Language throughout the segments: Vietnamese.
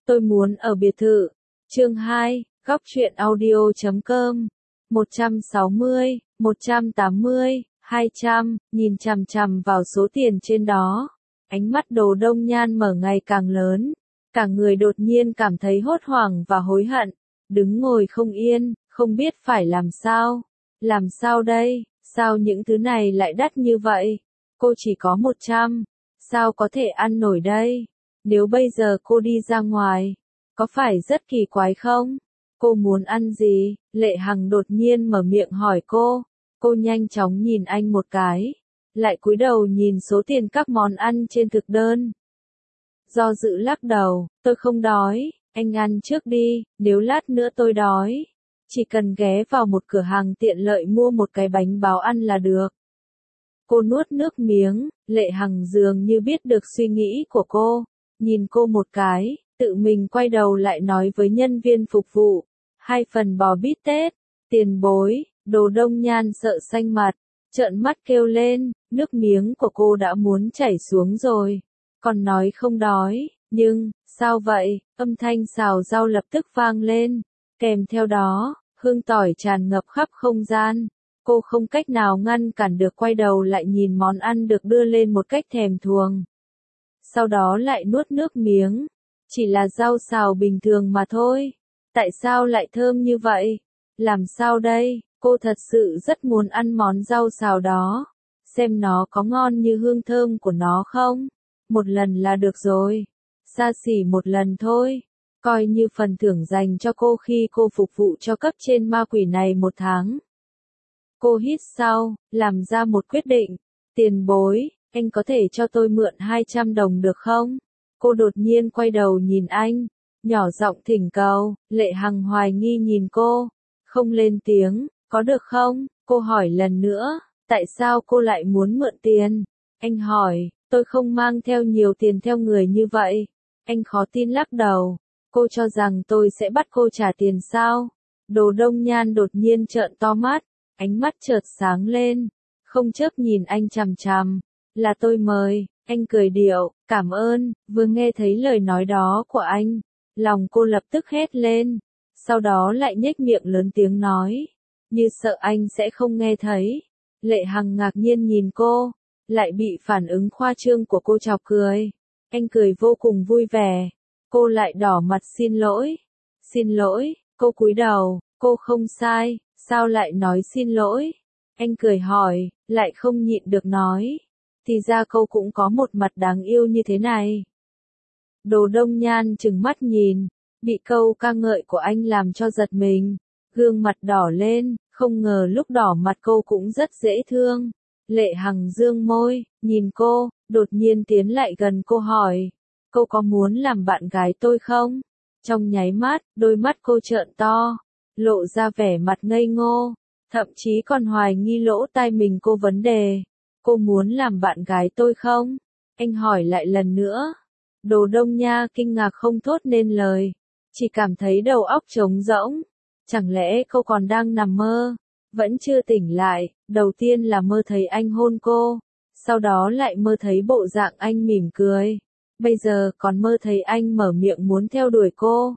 Tôi muốn ở biệt thự. Chương 2, góc truyện audio.com. 160, 180, 200, nhìn chằm chằm vào số tiền trên đó. Ánh mắt Đồ Đông Nhan mở ngày càng lớn. Cả người đột nhiên cảm thấy hốt hoảng và hối hận. Đứng ngồi không yên, không biết phải làm sao. Làm sao đây? Sao những thứ này lại đắt như vậy? Cô chỉ có 100. Sao có thể ăn nổi đây? Nếu bây giờ cô đi ra ngoài, có phải rất kỳ quái không? Cô muốn ăn gì? Lệ Hằng đột nhiên mở miệng hỏi cô. Cô nhanh chóng nhìn anh một cái, lại cúi đầu nhìn số tiền các món ăn trên thực đơn. Do dự lắc đầu, tôi không đói, anh ăn trước đi, nếu lát nữa tôi đói. Chỉ cần ghé vào một cửa hàng tiện lợi mua một cái bánh bao ăn là được. Cô nuốt nước miếng, Lệ Hằng dường như biết được suy nghĩ của cô, nhìn cô một cái, tự mình quay đầu lại nói với nhân viên phục vụ, 2 phần bò bít tết, tiền bối. Đồ Đông Nhan sợ xanh mặt, trợn mắt kêu lên, nước miếng của cô đã muốn chảy xuống rồi, còn nói không đói, nhưng, sao vậy, âm thanh xào rau lập tức vang lên, kèm theo đó, hương tỏi tràn ngập khắp không gian. Cô không cách nào ngăn cản được quay đầu lại nhìn món ăn được đưa lên một cách thèm thuồng. Sau đó lại nuốt nước miếng. Chỉ là rau xào bình thường mà thôi. Tại sao lại thơm như vậy? Làm sao đây? Cô thật sự rất muốn ăn món rau xào đó. Xem nó có ngon như hương thơm của nó không? Một lần là được rồi. Xa xỉ một lần thôi. Coi như phần thưởng dành cho cô khi cô phục vụ cho cấp trên ma quỷ này 1 tháng. Cô hít sâu, làm ra một quyết định. Tiền bối, anh có thể cho tôi mượn 200 đồng được không? Cô đột nhiên quay đầu nhìn anh, nhỏ giọng thỉnh cầu. Lệ Hằng hoài nghi nhìn cô, không lên tiếng, có được không? Cô hỏi lần nữa, tại sao cô lại muốn mượn tiền? Anh hỏi, tôi không mang theo nhiều tiền theo người như vậy. Anh khó tin lắc đầu, cô cho rằng tôi sẽ bắt cô trả tiền sao? Đồ Đông Nhan đột nhiên trợn to mắt. Ánh mắt chợt sáng lên, không chớp nhìn anh chằm chằm, là tôi mời, anh cười điệu, cảm ơn. Vừa nghe thấy lời nói đó của anh, lòng cô lập tức hét lên, sau đó lại nhếch miệng lớn tiếng nói, như sợ anh sẽ không nghe thấy. Lệ Hằng ngạc nhiên nhìn cô, lại bị phản ứng khoa trương của cô chọc cười. Anh cười vô cùng vui vẻ, cô lại đỏ mặt xin lỗi, cô cúi đầu, cô không sai. Sao lại nói xin lỗi? Anh cười hỏi, lại không nhịn được nói. Thì ra cô cũng có một mặt đáng yêu như thế này. Đồ Đông Nhan trừng mắt nhìn, bị câu ca ngợi của anh làm cho giật mình. Gương mặt đỏ lên, không ngờ lúc đỏ mặt cô cũng rất dễ thương. Lệ Hằng dương môi, nhìn cô, đột nhiên tiến lại gần cô hỏi. Cô có muốn làm bạn gái tôi không? Trong nháy mắt, đôi mắt cô trợn to, lộ ra vẻ mặt ngây ngô, thậm chí còn hoài nghi lỗ tai mình cô vấn đề. Cô muốn làm bạn gái tôi không? Anh hỏi lại lần nữa. Đồ Đông Nha kinh ngạc không thốt nên lời, chỉ cảm thấy đầu óc trống rỗng. Chẳng lẽ cô còn đang nằm mơ? Vẫn chưa tỉnh lại, đầu tiên là mơ thấy anh hôn cô, sau đó lại mơ thấy bộ dạng anh mỉm cười. Bây giờ còn mơ thấy anh mở miệng muốn theo đuổi cô.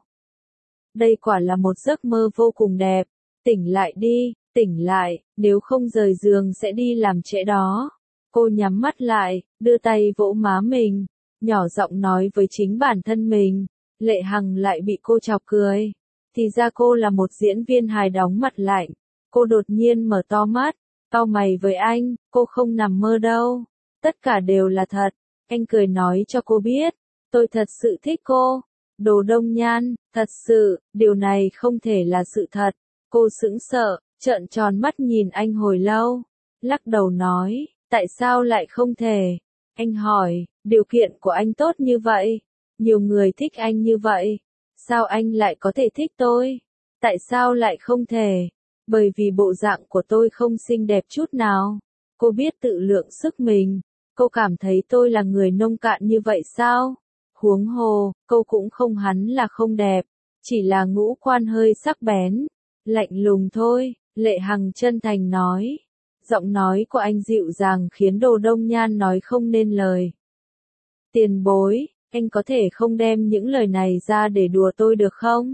Đây quả là một giấc mơ vô cùng đẹp. Tỉnh lại đi, tỉnh lại, nếu không rời giường sẽ đi làm trễ đó. Cô nhắm mắt lại, đưa tay vỗ má mình, nhỏ giọng nói với chính bản thân mình. Lệ Hằng lại bị cô chọc cười. Thì ra cô là một diễn viên hài đóng mặt lạnh. Cô đột nhiên mở to mắt, cau mày với anh, cô không nằm mơ đâu. Tất cả đều là thật. Anh cười nói cho cô biết, tôi thật sự thích cô. Đồ Đông Nhan, thật sự, điều này không thể là sự thật. Cô sững sờ, trợn tròn mắt nhìn anh hồi lâu, lắc đầu nói, tại sao lại không thể? Anh hỏi, điều kiện của anh tốt như vậy, nhiều người thích anh như vậy, sao anh lại có thể thích tôi? Tại sao lại không thể? Bởi vì bộ dạng của tôi không xinh đẹp chút nào. Cô biết tự lượng sức mình, cô cảm thấy tôi là người nông cạn như vậy sao? Huống hồ, cô cũng không hẳn là không đẹp, chỉ là ngũ quan hơi sắc bén, lạnh lùng thôi. Lệ Hằng chân thành nói. Giọng nói của anh dịu dàng khiến Đồ Đông Nhan nói không nên lời. Tiền bối, anh có thể không đem những lời này ra để đùa tôi được không?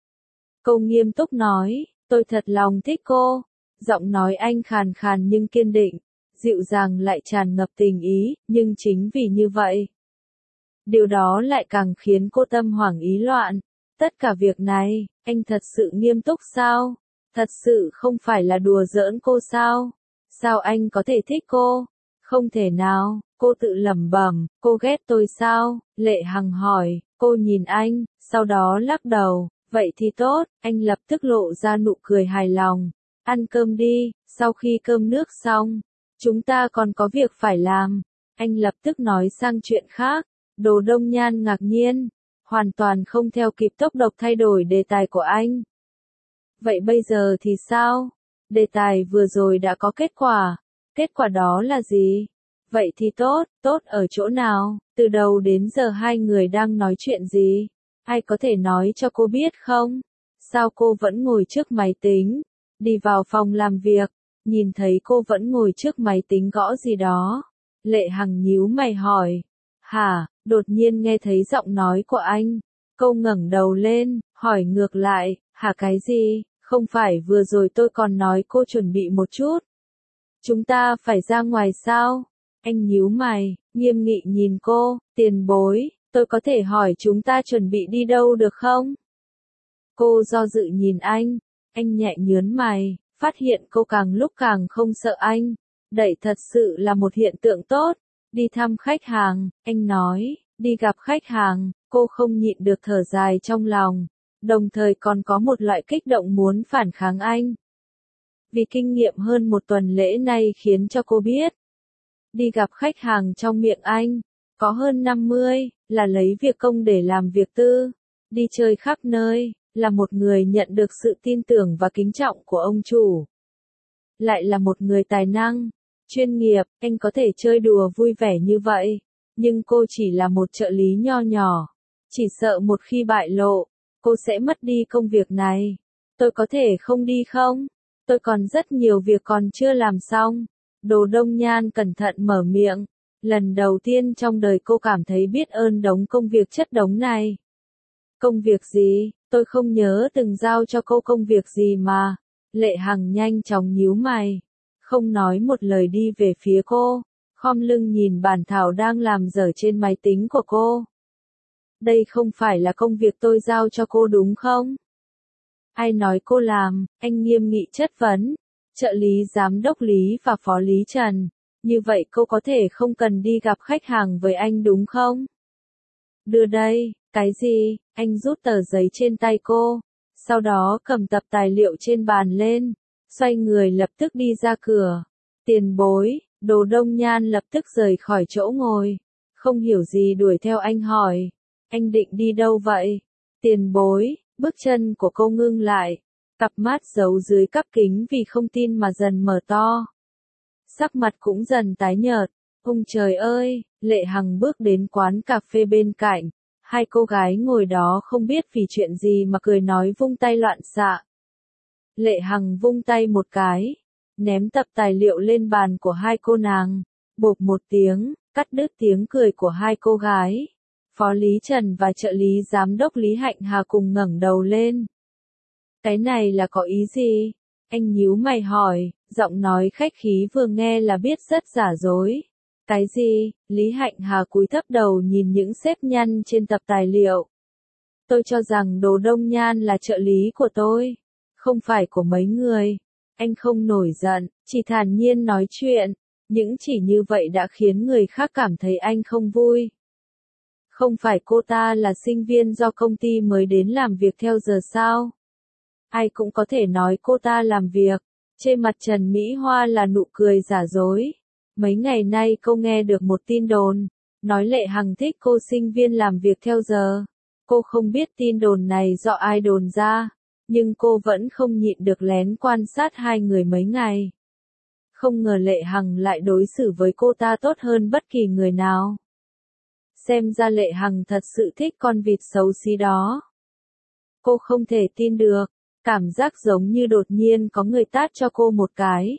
Cô nghiêm túc nói, tôi thật lòng thích cô. Giọng nói anh khàn khàn nhưng kiên định, dịu dàng lại tràn ngập tình ý, nhưng chính vì như vậy, điều đó lại càng khiến cô tâm hoảng ý loạn. Tất cả việc này, anh thật sự nghiêm túc sao? Thật sự không phải là đùa giỡn cô sao? Sao anh có thể thích cô? Không thể nào, cô tự lẩm bẩm, cô ghét tôi sao? Lệ Hằng hỏi, cô nhìn anh, sau đó lắc đầu, vậy thì tốt, anh lập tức lộ ra nụ cười hài lòng. Ăn cơm đi, sau khi cơm nước xong, chúng ta còn có việc phải làm. Anh lập tức nói sang chuyện khác. Đồ Đông Nhan ngạc nhiên, hoàn toàn không theo kịp tốc độ thay đổi đề tài của anh. Vậy bây giờ thì sao? Đề tài vừa rồi đã có kết quả. Kết quả đó là gì? Vậy thì tốt, tốt ở chỗ nào? Từ đầu đến giờ hai người đang nói chuyện gì? Ai có thể nói cho cô biết không? Sao cô vẫn ngồi trước máy tính? Đi vào phòng làm việc, nhìn thấy cô vẫn ngồi trước máy tính gõ gì đó. Lệ Hằng nhíu mày hỏi. Hả? Đột nhiên nghe thấy giọng nói của anh. Cô ngẩng đầu lên, hỏi ngược lại, hả cái gì? Không phải vừa rồi tôi còn nói cô chuẩn bị một chút. Chúng ta phải ra ngoài sao? Anh nhíu mày, nghiêm nghị nhìn cô, tiền bối, tôi có thể hỏi chúng ta chuẩn bị đi đâu được không? Cô do dự nhìn anh nhẹ nhớn mày, phát hiện cô càng lúc càng không sợ anh. Đẩy thật sự là một hiện tượng tốt. Đi thăm khách hàng, anh nói, đi gặp khách hàng, cô không nhịn được thở dài trong lòng, đồng thời còn có một loại kích động muốn phản kháng anh. Vì kinh nghiệm hơn một tuần lễ nay khiến cho cô biết, đi gặp khách hàng trong miệng anh, có hơn 50, là lấy việc công để làm việc tư, đi chơi khắp nơi, là một người nhận được sự tin tưởng và kính trọng của ông chủ. Lại là một người tài năng, chuyên nghiệp, anh có thể chơi đùa vui vẻ như vậy, nhưng cô chỉ là một trợ lý nho nhỏ. Chỉ sợ một khi bại lộ, cô sẽ mất đi công việc này. Tôi có thể không đi không? Tôi còn rất nhiều việc còn chưa làm xong. Đồ Đông Nhan cẩn thận mở miệng. Lần đầu tiên trong đời cô cảm thấy biết ơn đống công việc chất đống này. Công việc gì? Tôi không nhớ từng giao cho cô công việc gì mà. Lệ Hằng nhanh chóng nhíu mày, không nói một lời đi về phía cô, khom lưng nhìn bản thảo đang làm dở trên máy tính của cô. Đây không phải là công việc tôi giao cho cô đúng không? Ai nói cô làm? Anh nghiêm nghị chất vấn. Trợ lý giám đốc Lý và phó lý Trần. Như vậy cô có thể không cần đi gặp khách hàng với anh đúng không? Đưa đây, cái gì? Anh rút tờ giấy trên tay cô, sau đó cầm tập tài liệu trên bàn lên, xoay người lập tức đi ra cửa. Tiền bối, Đồ Đông Nhan lập tức rời khỏi chỗ ngồi, không hiểu gì đuổi theo anh hỏi, anh định đi đâu vậy? Tiền bối, bước chân của cô ngưng lại, cặp mắt giấu dưới cắp kính vì không tin mà dần mở to. Sắc mặt cũng dần tái nhợt, ôi trời ơi, Lệ Hằng bước đến quán cà phê bên cạnh. Hai cô gái ngồi đó không biết vì chuyện gì mà cười nói vung tay loạn xạ. Lệ Hằng vung tay một cái, ném tập tài liệu lên bàn của hai cô nàng, bộp một tiếng, cắt đứt tiếng cười của hai cô gái. Phó Lý Trần và trợ lý giám đốc Lý Hạnh Hà cùng ngẩng đầu lên. Cái này là có ý gì? Anh nhíu mày hỏi, giọng nói khách khí vừa nghe là biết rất giả dối. Cái gì? Lý Hạnh Hà cúi thấp đầu nhìn những xếp nhăn trên tập tài liệu. Tôi cho rằng Đồ Đông Nhan là trợ lý của tôi, không phải của mấy người. Anh không nổi giận, chỉ thản nhiên nói chuyện. Những chỉ như vậy đã khiến người khác cảm thấy anh không vui. Không phải cô ta là sinh viên do công ty mới đến làm việc theo giờ sao? Ai cũng có thể nói cô ta làm việc. Trên mặt Trần Mỹ Hoa là nụ cười giả dối. Mấy ngày nay cô nghe được một tin đồn, nói Lệ Hằng thích cô sinh viên làm việc theo giờ. Cô không biết tin đồn này do ai đồn ra, nhưng cô vẫn không nhịn được lén quan sát hai người mấy ngày. Không ngờ Lệ Hằng lại đối xử với cô ta tốt hơn bất kỳ người nào. Xem ra Lệ Hằng thật sự thích con vịt xấu xí đó. Cô không thể tin được, cảm giác giống như đột nhiên có người tát cho cô một cái.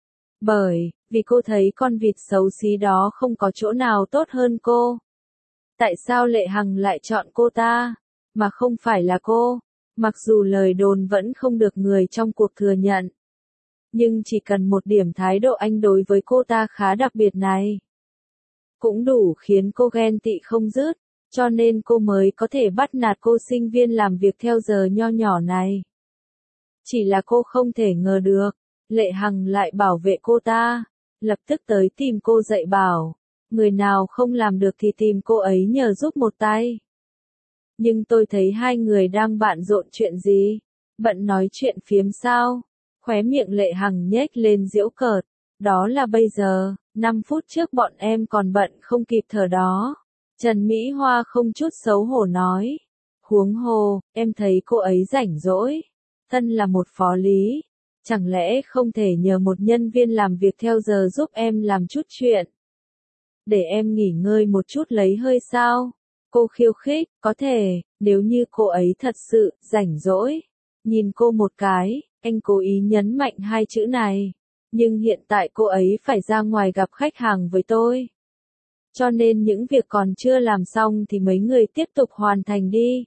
Vì cô thấy con vịt xấu xí đó không có chỗ nào tốt hơn cô. Tại sao Lệ Hằng lại chọn cô ta, mà không phải là cô? Mặc dù lời đồn vẫn không được người trong cuộc thừa nhận. Nhưng chỉ cần một điểm thái độ anh đối với cô ta khá đặc biệt này, cũng đủ khiến cô ghen tị không dứt, cho nên cô mới có thể bắt nạt cô sinh viên làm việc theo giờ nho nhỏ này. Chỉ là cô không thể ngờ được, Lệ Hằng lại bảo vệ cô ta, lập tức tới tìm cô dạy bảo, người nào không làm được thì tìm cô ấy nhờ giúp một tay. Nhưng tôi thấy hai người đang bận rộn chuyện gì? Bận nói chuyện phiếm sao? Khóe miệng Lệ Hằng nhếch lên giễu cợt. Đó là bây giờ, 5 phút trước bọn em còn bận không kịp thở đó. Trần Mỹ Hoa không chút xấu hổ nói. Huống hồ, em thấy cô ấy rảnh rỗi. Thân là một phó lý. Chẳng lẽ không thể nhờ một nhân viên làm việc theo giờ giúp em làm chút chuyện? Để em nghỉ ngơi một chút lấy hơi sao? Cô khiêu khích, có thể, nếu như cô ấy thật sự rảnh rỗi. Nhìn cô một cái, anh cố ý nhấn mạnh hai chữ này. Nhưng hiện tại cô ấy phải ra ngoài gặp khách hàng với tôi. Cho nên những việc còn chưa làm xong thì mấy người tiếp tục hoàn thành đi.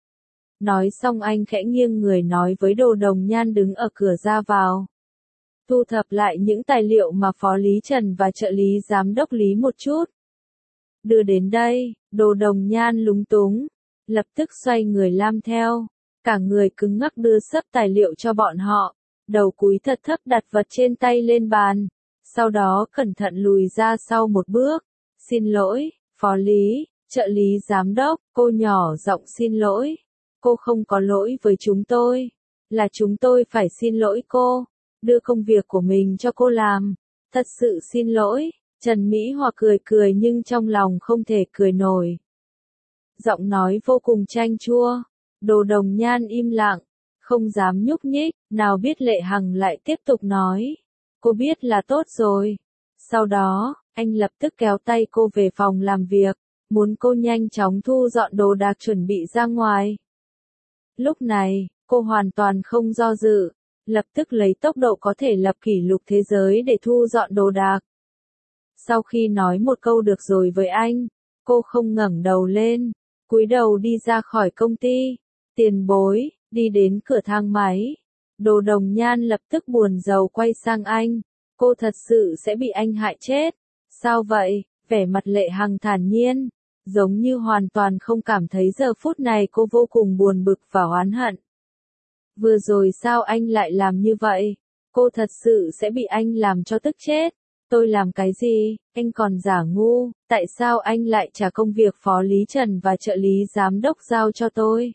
Nói xong anh khẽ nghiêng người nói với Đồ Đồng Nhan đứng ở cửa ra vào. Thu thập lại những tài liệu mà Phó Lý Trần và trợ lý giám đốc Lý một chút. Đưa đến đây, Đồ Đồng Nhan lúng túng, lập tức xoay người làm theo. Cả người cứng ngắc đưa sấp tài liệu cho bọn họ, đầu cúi thật thấp đặt vật trên tay lên bàn, sau đó cẩn thận lùi ra sau một bước. Xin lỗi, Phó Lý, trợ lý giám đốc, cô nhỏ giọng xin lỗi. Cô không có lỗi với chúng tôi, là chúng tôi phải xin lỗi cô, đưa công việc của mình cho cô làm. Thật sự xin lỗi. Trần Mỹ Hoa cười cười nhưng trong lòng không thể cười nổi. Giọng nói vô cùng chanh chua. Đồ Đồng Nhan im lặng, không dám nhúc nhích, nào biết Lệ Hằng lại tiếp tục nói. Cô biết là tốt rồi. Sau đó, anh lập tức kéo tay cô về phòng làm việc, muốn cô nhanh chóng thu dọn đồ đạc chuẩn bị ra ngoài. Lúc này, cô hoàn toàn không do dự, lập tức lấy tốc độ có thể lập kỷ lục thế giới để thu dọn đồ đạc. Sau khi nói một câu được rồi với anh, cô không ngẩng đầu lên, cúi đầu đi ra khỏi công ty. Tiền bối, đi đến cửa thang máy. Đồ Đồng Nhan lập tức buồn rầu quay sang anh. Cô thật sự sẽ bị anh hại chết. Sao vậy? Vẻ mặt Lệ Hằng thản nhiên, giống như hoàn toàn không cảm thấy giờ phút này cô vô cùng buồn bực và oán hận. Vừa rồi sao anh lại làm như vậy? Cô thật sự sẽ bị anh làm cho tức chết. Tôi làm cái gì? Anh còn giả ngu, tại sao anh lại trả công việc Phó Lý Trần và trợ lý giám đốc giao cho tôi?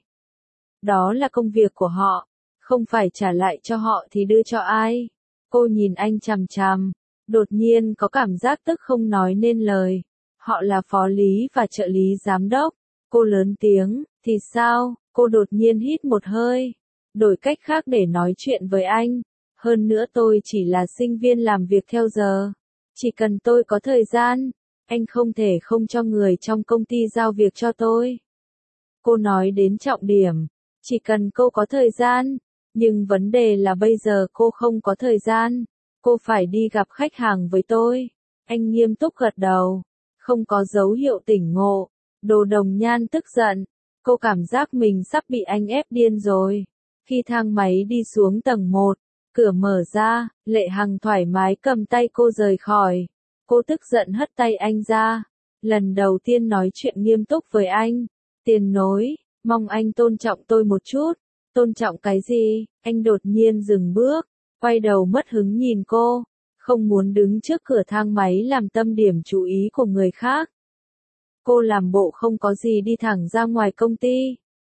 Đó là công việc của họ, không phải trả lại cho họ thì đưa cho ai? Cô nhìn anh chằm chằm, đột nhiên có cảm giác tức không nói nên lời. Họ là Phó Lý và trợ lý giám đốc. Cô lớn tiếng, thì sao? Cô đột nhiên hít một hơi, đổi cách khác để nói chuyện với anh. Hơn nữa tôi chỉ là sinh viên làm việc theo giờ. Chỉ cần tôi có thời gian, anh không thể không cho người trong công ty giao việc cho tôi. Cô nói đến trọng điểm, chỉ cần cô có thời gian, nhưng vấn đề là bây giờ cô không có thời gian, cô phải đi gặp khách hàng với tôi. Anh nghiêm túc gật đầu, không có dấu hiệu tỉnh ngộ. Đồ Đồng Nhan tức giận, cô cảm giác mình sắp bị anh ép điên rồi. Khi thang máy đi xuống tầng 1, cửa mở ra, Lệ Hằng thoải mái cầm tay cô rời khỏi. Cô tức giận hất tay anh ra. Lần đầu tiên nói chuyện nghiêm túc với anh. Tiền nối, mong anh tôn trọng tôi một chút. Tôn trọng cái gì? Anh đột nhiên dừng bước, quay đầu mất hứng nhìn cô. Không muốn đứng trước cửa thang máy làm tâm điểm chú ý của người khác. Cô làm bộ không có gì đi thẳng ra ngoài công ty.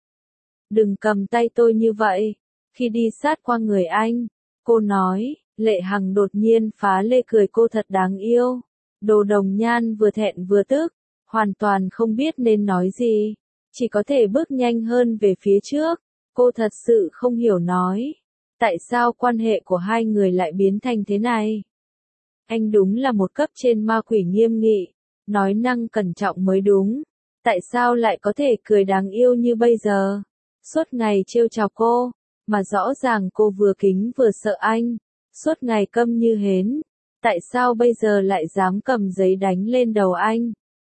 Đừng cầm tay tôi như vậy. Khi đi sát qua người anh, cô nói. Lệ Hằng đột nhiên phá lê cười cô thật đáng yêu. Đồ Đồng Nhan vừa thẹn vừa tức, hoàn toàn không biết nên nói gì, chỉ có thể bước nhanh hơn về phía trước. Cô thật sự không hiểu nói, tại sao quan hệ của hai người lại biến thành thế này. Anh đúng là một cấp trên ma quỷ nghiêm nghị, nói năng cẩn trọng mới đúng. Tại sao lại có thể cười đáng yêu như bây giờ? Suốt ngày trêu chọc cô, mà rõ ràng cô vừa kính vừa sợ anh. Suốt ngày câm như hến. Tại sao bây giờ lại dám cầm giấy đánh lên đầu anh?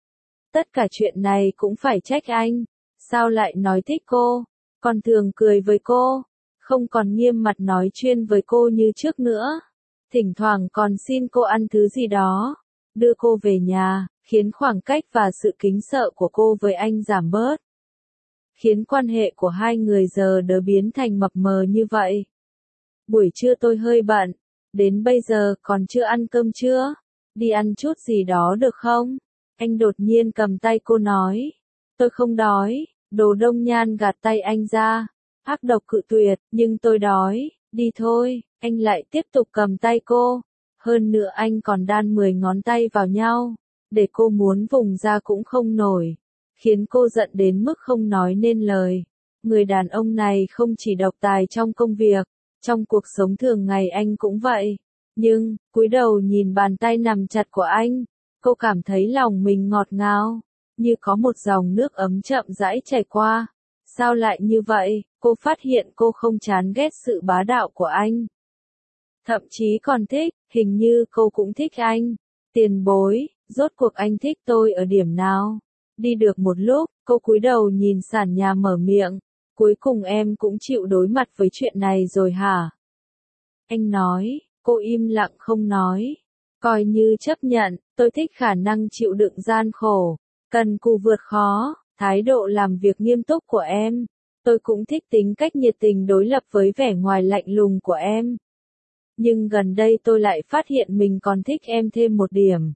Tất cả chuyện này cũng phải trách anh. Sao lại nói thích cô? Còn thường cười với cô. Không còn nghiêm mặt nói chuyên với cô như trước nữa. Thỉnh thoảng còn xin cô ăn thứ gì đó. Đưa cô về nhà, khiến khoảng cách và sự kính sợ của cô với anh giảm bớt. Khiến quan hệ của hai người giờ đỡ biến thành mập mờ như vậy. Buổi trưa tôi hơi bận. Đến bây giờ còn chưa ăn cơm chưa? Đi ăn chút gì đó được không? Anh đột nhiên cầm tay cô nói. Tôi không đói. Đồ Đông Nhan gạt tay anh ra. Ác độc cự tuyệt, nhưng tôi đói. Đi thôi. Anh lại tiếp tục cầm tay cô. Hơn nữa anh còn đan 10 ngón tay vào nhau. Để cô muốn vùng ra cũng không nổi. Khiến cô giận đến mức không nói nên lời. Người đàn ông này không chỉ độc tài trong công việc. Trong cuộc sống thường ngày anh cũng vậy. Nhưng, cúi đầu nhìn bàn tay nằm chặt của anh, cô cảm thấy lòng mình ngọt ngào, như có một dòng nước ấm chậm rãi chảy qua. Sao lại như vậy? Cô phát hiện cô không chán ghét sự bá đạo của anh. Thậm chí còn thích, hình như cô cũng thích anh. Tiền bối, rốt cuộc anh thích tôi ở điểm nào? Đi được một lúc, cô cúi đầu nhìn sàn nhà mở miệng. Cuối cùng em cũng chịu đối mặt với chuyện này rồi hả? Anh nói, cô im lặng không nói. Coi như chấp nhận, tôi thích khả năng chịu đựng gian khổ, cần cù vượt khó, thái độ làm việc nghiêm túc của em. Tôi cũng thích tính cách nhiệt tình đối lập với vẻ ngoài lạnh lùng của em. Nhưng gần đây tôi lại phát hiện mình còn thích em thêm một điểm.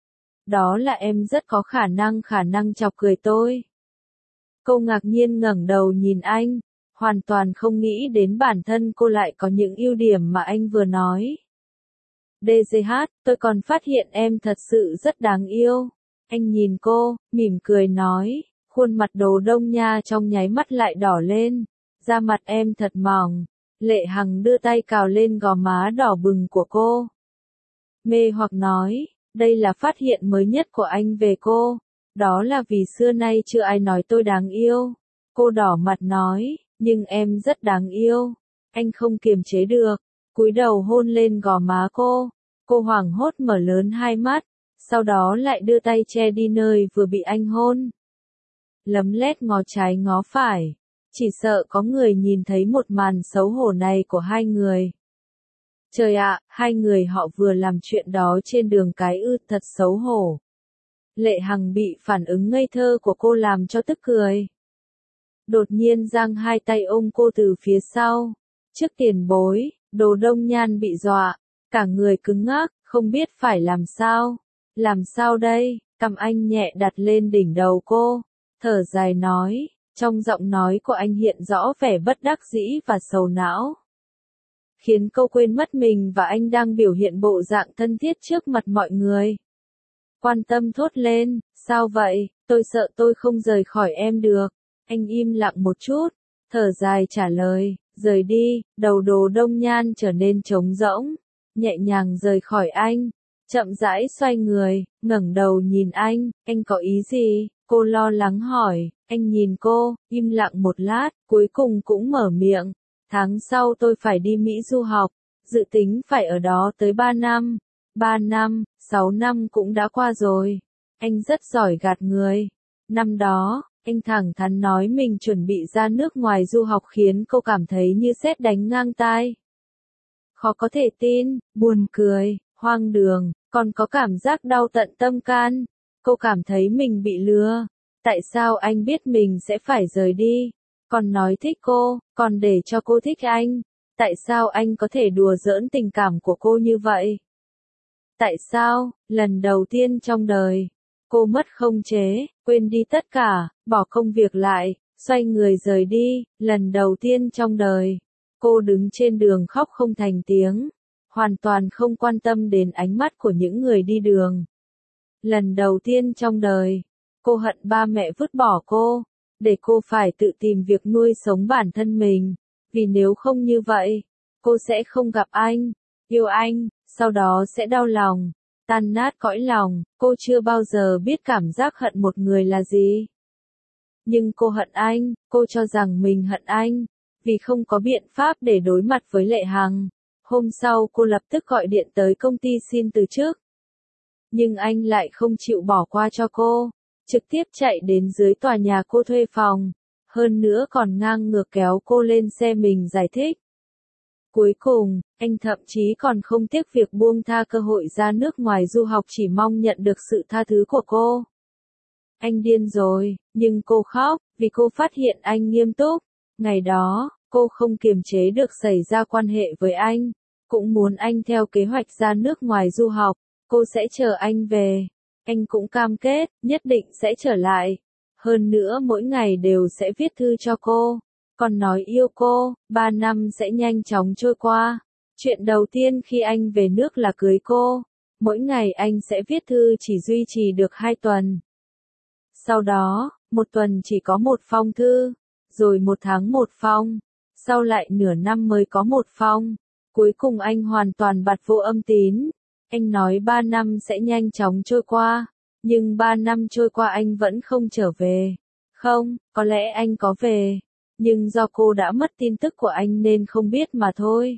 Đó là em rất có khả năng chọc cười tôi. Cô ngạc nhiên ngẩng đầu nhìn anh, hoàn toàn không nghĩ đến bản thân cô lại có những ưu điểm mà anh vừa nói. DGH, tôi còn phát hiện em thật sự rất đáng yêu. Anh nhìn cô, mỉm cười nói, khuôn mặt Đồ Đông Nha trong nháy mắt lại đỏ lên. Da mặt em thật mỏng. Lệ Hằng đưa tay cào lên gò má đỏ bừng của cô. Mê hoặc nói, đây là phát hiện mới nhất của anh về cô. Đó là vì xưa nay chưa ai nói tôi đáng yêu. Cô đỏ mặt nói, nhưng em rất đáng yêu. Anh không kiềm chế được, cúi đầu hôn lên gò má cô. Cô hoảng hốt mở lớn hai mắt, sau đó lại đưa tay che đi nơi vừa bị anh hôn. Lấm lét ngó trái ngó phải, chỉ sợ có người nhìn thấy một màn xấu hổ này của hai người. Trời ạ, hai người họ vừa làm chuyện đó trên đường cái ư, thật xấu hổ. Lệ Hằng bị phản ứng ngây thơ của cô làm cho tức cười. Đột nhiên giang hai tay ôm cô từ phía sau. Trước tiền bối, Đồ Đông Nhan bị dọa, cả người cứng ngắc, không biết phải làm sao. Làm sao đây? Cằm anh nhẹ đặt lên đỉnh đầu cô, thở dài nói, trong giọng nói của anh hiện rõ vẻ bất đắc dĩ và sầu não. Khiến cô quên mất mình và anh đang biểu hiện bộ dạng thân thiết trước mặt mọi người. Quan tâm thốt lên, sao vậy, tôi sợ tôi không rời khỏi em được. Anh im lặng một chút, thở dài trả lời, rời đi. Đầu Đồ Đông Nhan trở nên trống rỗng, nhẹ nhàng rời khỏi anh, chậm rãi xoay người, ngẩng đầu nhìn anh có ý gì? Cô lo lắng hỏi, anh nhìn cô, im lặng một lát, cuối cùng cũng mở miệng. Tháng sau tôi phải đi Mỹ du học, dự tính phải ở đó tới 3 năm. 3 năm, 6 năm cũng đã qua rồi. Anh rất giỏi gạt người. Năm đó, anh thẳng thắn nói mình chuẩn bị ra nước ngoài du học khiến cô cảm thấy như sét đánh ngang tai. Khó có thể tin, buồn cười, hoang đường, còn có cảm giác đau tận tâm can. Cô cảm thấy mình bị lừa. Tại sao anh biết mình sẽ phải rời đi? Còn nói thích cô, còn để cho cô thích anh. Tại sao anh có thể đùa giỡn tình cảm của cô như vậy? Tại sao, lần đầu tiên trong đời, cô mất khống chế, quên đi tất cả, bỏ công việc lại, xoay người rời đi, lần đầu tiên trong đời. Cô đứng trên đường khóc không thành tiếng, hoàn toàn không quan tâm đến ánh mắt của những người đi đường. Lần đầu tiên trong đời, cô hận ba mẹ vứt bỏ cô, để cô phải tự tìm việc nuôi sống bản thân mình, vì nếu không như vậy, cô sẽ không gặp anh, yêu anh, sau đó sẽ đau lòng, tan nát cõi lòng. Cô chưa bao giờ biết cảm giác hận một người là gì. Nhưng cô hận anh, cô cho rằng mình hận anh, vì không có biện pháp để đối mặt với Lệ Hằng. Hôm sau cô lập tức gọi điện tới công ty xin từ chức. Nhưng anh lại không chịu bỏ qua cho cô. trực tiếp chạy đến dưới tòa nhà cô thuê phòng, hơn nữa còn ngang ngược kéo cô lên xe mình giải thích. Cuối cùng, anh thậm chí còn không tiếc việc buông tha cơ hội ra nước ngoài du học chỉ mong nhận được sự tha thứ của cô. Anh điên rồi, nhưng cô khóc, vì cô phát hiện anh nghiêm túc. Ngày đó, cô không kiềm chế được xảy ra quan hệ với anh, cũng muốn anh theo kế hoạch ra nước ngoài du học, cô sẽ chờ anh về. Anh cũng cam kết, nhất định sẽ trở lại. Hơn nữa mỗi ngày đều sẽ viết thư cho cô, còn nói yêu cô, 3 năm sẽ nhanh chóng trôi qua. Chuyện đầu tiên khi anh về nước là cưới cô, mỗi ngày anh sẽ viết thư chỉ duy trì được 2 tuần. Sau đó, 1 tuần chỉ có 1 phong thư, rồi 1 tháng 1 phong, sau lại nửa năm mới có 1 phong. Cuối cùng anh hoàn toàn bặt vô âm tín. Anh nói 3 năm sẽ nhanh chóng trôi qua, nhưng 3 năm trôi qua anh vẫn không trở về. Không, có lẽ anh có về, nhưng do cô đã mất tin tức của anh nên không biết mà thôi.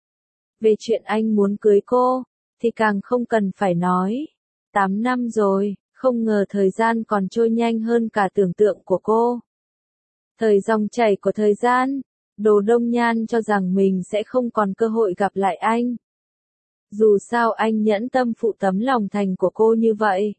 Về chuyện anh muốn cưới cô, thì càng không cần phải nói. 8 năm rồi, không ngờ thời gian còn trôi nhanh hơn cả tưởng tượng của cô. Thời dòng chảy của thời gian, Đồ Đông Nhan cho rằng mình sẽ không còn cơ hội gặp lại anh. Dù sao anh nhẫn tâm phụ tấm lòng thành của cô như vậy.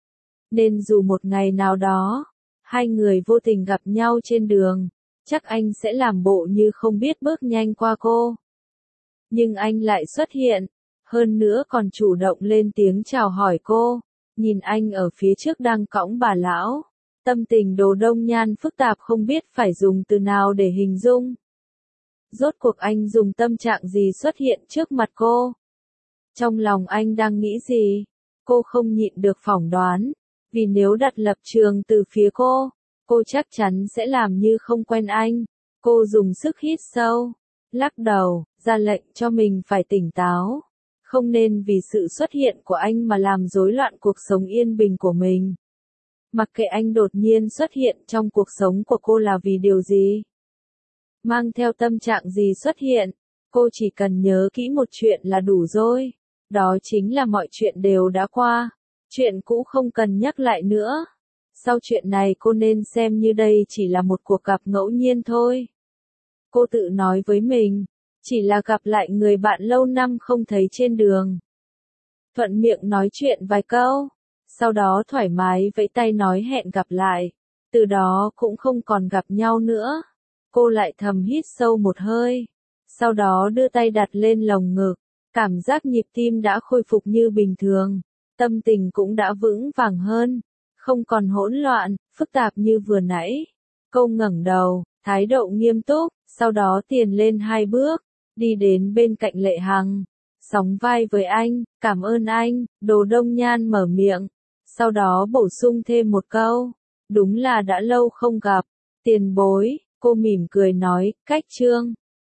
Nên dù một ngày nào đó, hai người vô tình gặp nhau trên đường, chắc anh sẽ làm bộ như không biết bước nhanh qua cô. Nhưng anh lại xuất hiện, hơn nữa còn chủ động lên tiếng chào hỏi cô, nhìn anh ở phía trước đang cõng bà lão. Tâm tình Đồ Đông Nhan phức tạp không biết phải dùng từ nào để hình dung. Rốt cuộc anh dùng tâm trạng gì xuất hiện trước mặt cô? Trong lòng anh đang nghĩ gì? Cô không nhịn được phỏng đoán, vì nếu đặt lập trường từ phía cô chắc chắn sẽ làm như không quen anh. Cô dùng sức hít sâu, lắc đầu, ra lệnh cho mình phải tỉnh táo. Không nên vì sự xuất hiện của anh mà làm rối loạn cuộc sống yên bình của mình. Mặc kệ anh đột nhiên xuất hiện trong cuộc sống của cô là vì điều gì, mang theo tâm trạng gì xuất hiện, cô chỉ cần nhớ kỹ một chuyện là đủ rồi. Đó chính là mọi chuyện đều đã qua, chuyện cũ không cần nhắc lại nữa. Sau chuyện này cô nên xem như đây chỉ là một cuộc gặp ngẫu nhiên thôi. Cô tự nói với mình, chỉ là gặp lại người bạn lâu năm không thấy trên đường. Thuận miệng nói chuyện vài câu, sau đó thoải mái vẫy tay nói hẹn gặp lại. Từ đó cũng không còn gặp nhau nữa. Cô lại thầm hít sâu một hơi, sau đó đưa tay đặt lên lồng ngực. Cảm giác nhịp tim đã khôi phục như bình thường, tâm tình cũng đã vững vàng hơn, không còn hỗn loạn, phức tạp như vừa nãy. Cô ngẩng đầu, thái độ nghiêm túc, sau đó tiến lên 2 bước, đi đến bên cạnh Lệ Hằng, sóng vai với anh, cảm ơn anh. Đồ Đông Nhan mở miệng, sau đó bổ sung thêm một câu, đúng là đã lâu không gặp, tiền bối. Cô mỉm cười nói, cách Trương